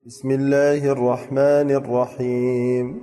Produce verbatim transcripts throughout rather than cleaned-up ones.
بسم الله الرحمن الرحيم.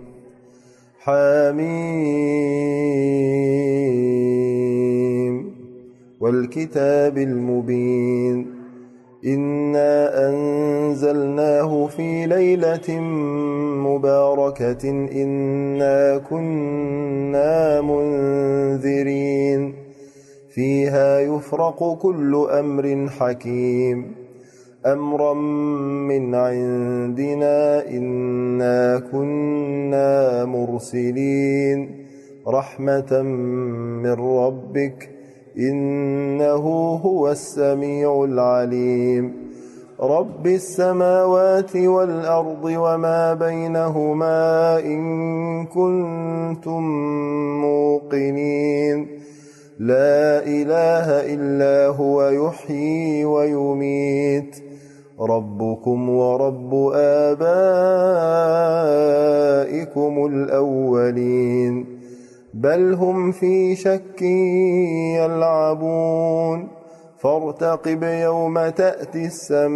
حميم والكتاب المبين. إنا أنزلناه في ليلة مباركة إنا كنا منذرين فيها يفرق كل أمر حكيم أمرا من عندنا إنا كنا مرسلين رحمة من ربك إنه هو السميع العليم رب السماوات والأرض وما بينهما إن كنتم موقنين لا إله إلا هو يحيي ويميت ربكم ورب آبائكم الأولين بل هم في شك يلعبون فارتقب يوم تأتي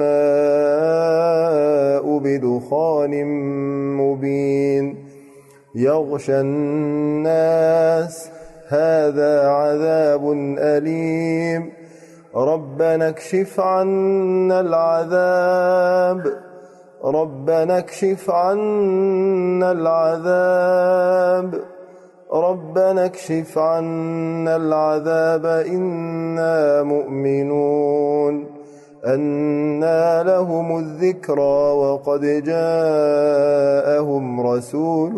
السماء بدخان مبين يغشى الناس هذا عذاب أليم ربنا اكشف عنا العذاب ربنا اكشف عنا العذاب ربنا اكشف عنا العذاب إنا مؤمنون أنى لهم الذكرى وقد جاءهم رسول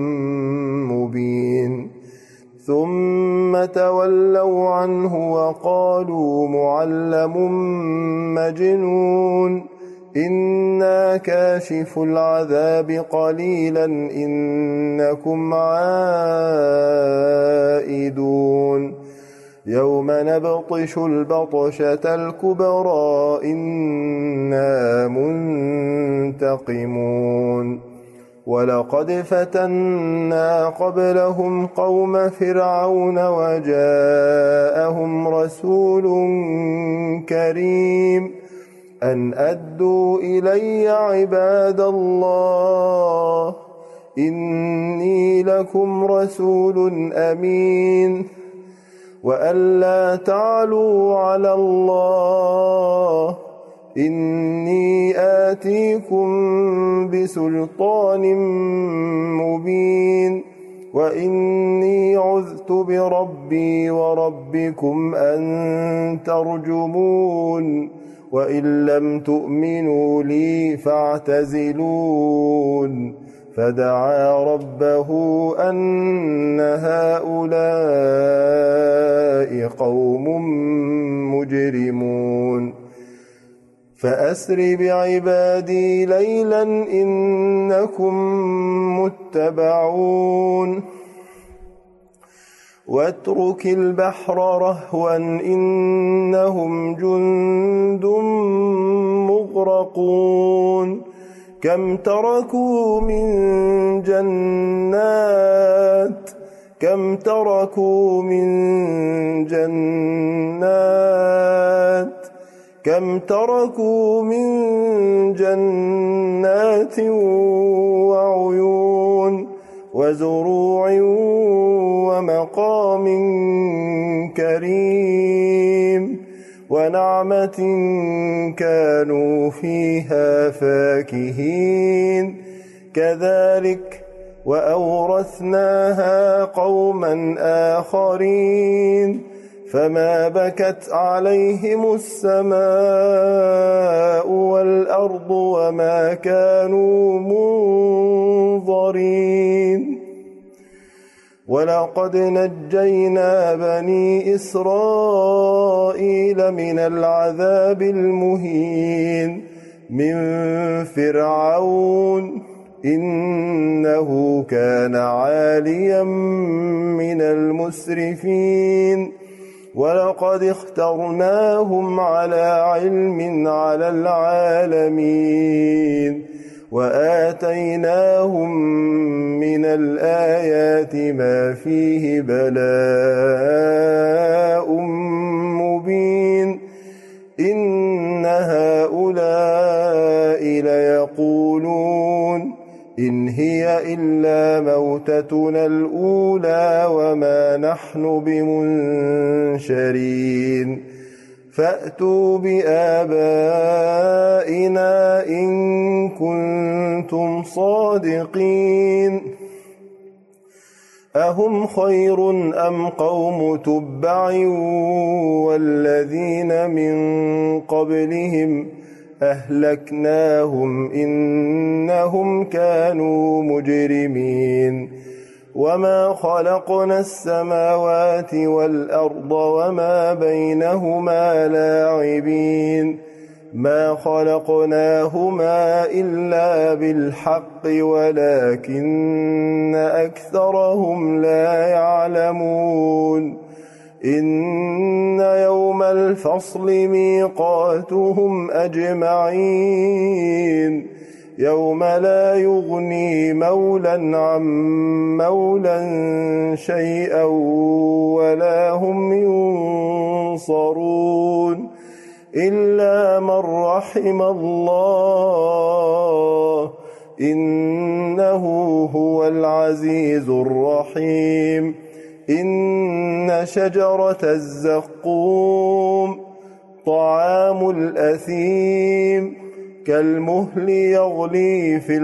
مبين ثم تولوا عنه وقالوا معلم مجنون إنا كاشف العذاب قليلا إنكم عائدون يوم نبطش البطشة الكبرى إنا منتقمون ولقد فتنا قبلهم قوم فرعون وجاءهم رسول كريم أن أدوا إلي عباد الله إني لكم رسول أمين وأن لا تعلوا على الله إني آتيكم بسلطان مبين وإني عذت بربي وربكم أن ترجمون وإن لم تؤمنوا لي فاعتزلون فدعا ربه أن هؤلاء قوم مجرمون فأسر بعبادي ليلا إنكم متبعون واترك البحر رهوا إنهم جند مغرقون كم تركوا من جنات كم تركوا من جنات كم تركوا من جنات وعيون وزروع ومقام كريم ونعمة كانوا فيها فاكهين كذلك وأورثناها قوما آخرين فما بكت عليهم السماء والأرض وما كانوا منظرين ولقد نجينا بني إسرائيل من العذاب المهين من فرعون إنه كان عاليا من المسرفين ولقد اخترناهم على علم على العالمين وآتيناهم من الآيات ما فيه بلاء مبين إن هؤلاء ليقولون يقولون إن هي إلا موتتنا الأولى وما نحن بمنشرين فأتوا بآبائنا إن كنتم صادقين أهم خير أم قوم تبع والذين من قبلهم أهلكناهم إنهم كانوا مجرمين وما خلقنا السماوات والأرض وما بينهما لاعبين ما خلقناهما إلا بالحق ولكن أكثرهم لا يعلمون إن يوم الفصل ميقاتهم أجمعين يوم لا يغني مولى عن مولى شيئا ولا هم ينصرون إلا من رحم الله إنه هو العزيز الرحيم إن شجرة الزقوم طعام الأثيم كالمهل يغلي في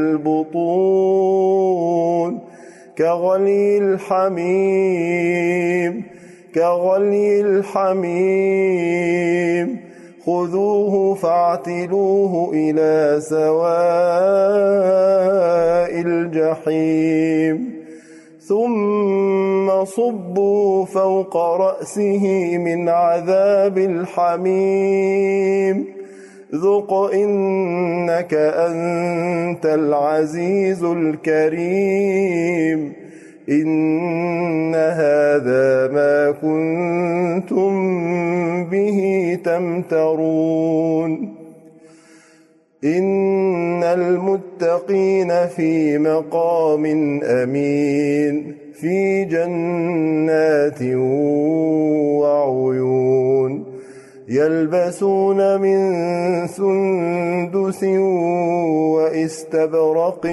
البطون كغلي الحميم كغلي الحميم خذوه فاعتلوه إلى سواء الجحيم ثم صبوا فوق رأسه من عذاب الحميم ذق إنك أنت العزيز الكريم إن هذا ما كنتم به تمترون إن المتقين في مقام أمين في جنات وعيون يلبسون من سندس واستبرق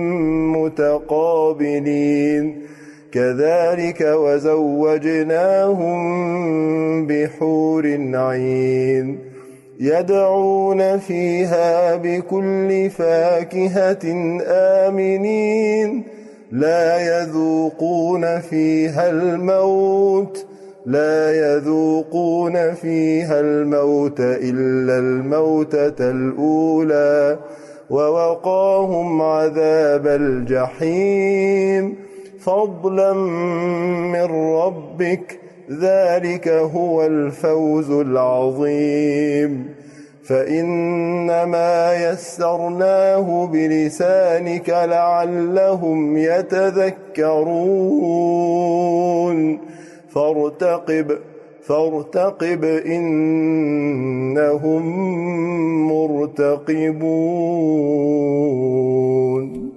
متقابلين كذلك وزوجناهم بحور عين يدعون فيها بكل فاكهة آمنين لا يذوقون فيها الموت لا يذوقون فيها الموت إلا الموتة الأولى ووقاهم عذاب الجحيم فضلا من ربك ذلك هو الفوز العظيم فإنما يسرناه بلسانك لعلهم يتذكرون فارتقب فارتقب إنهم مرتقبون.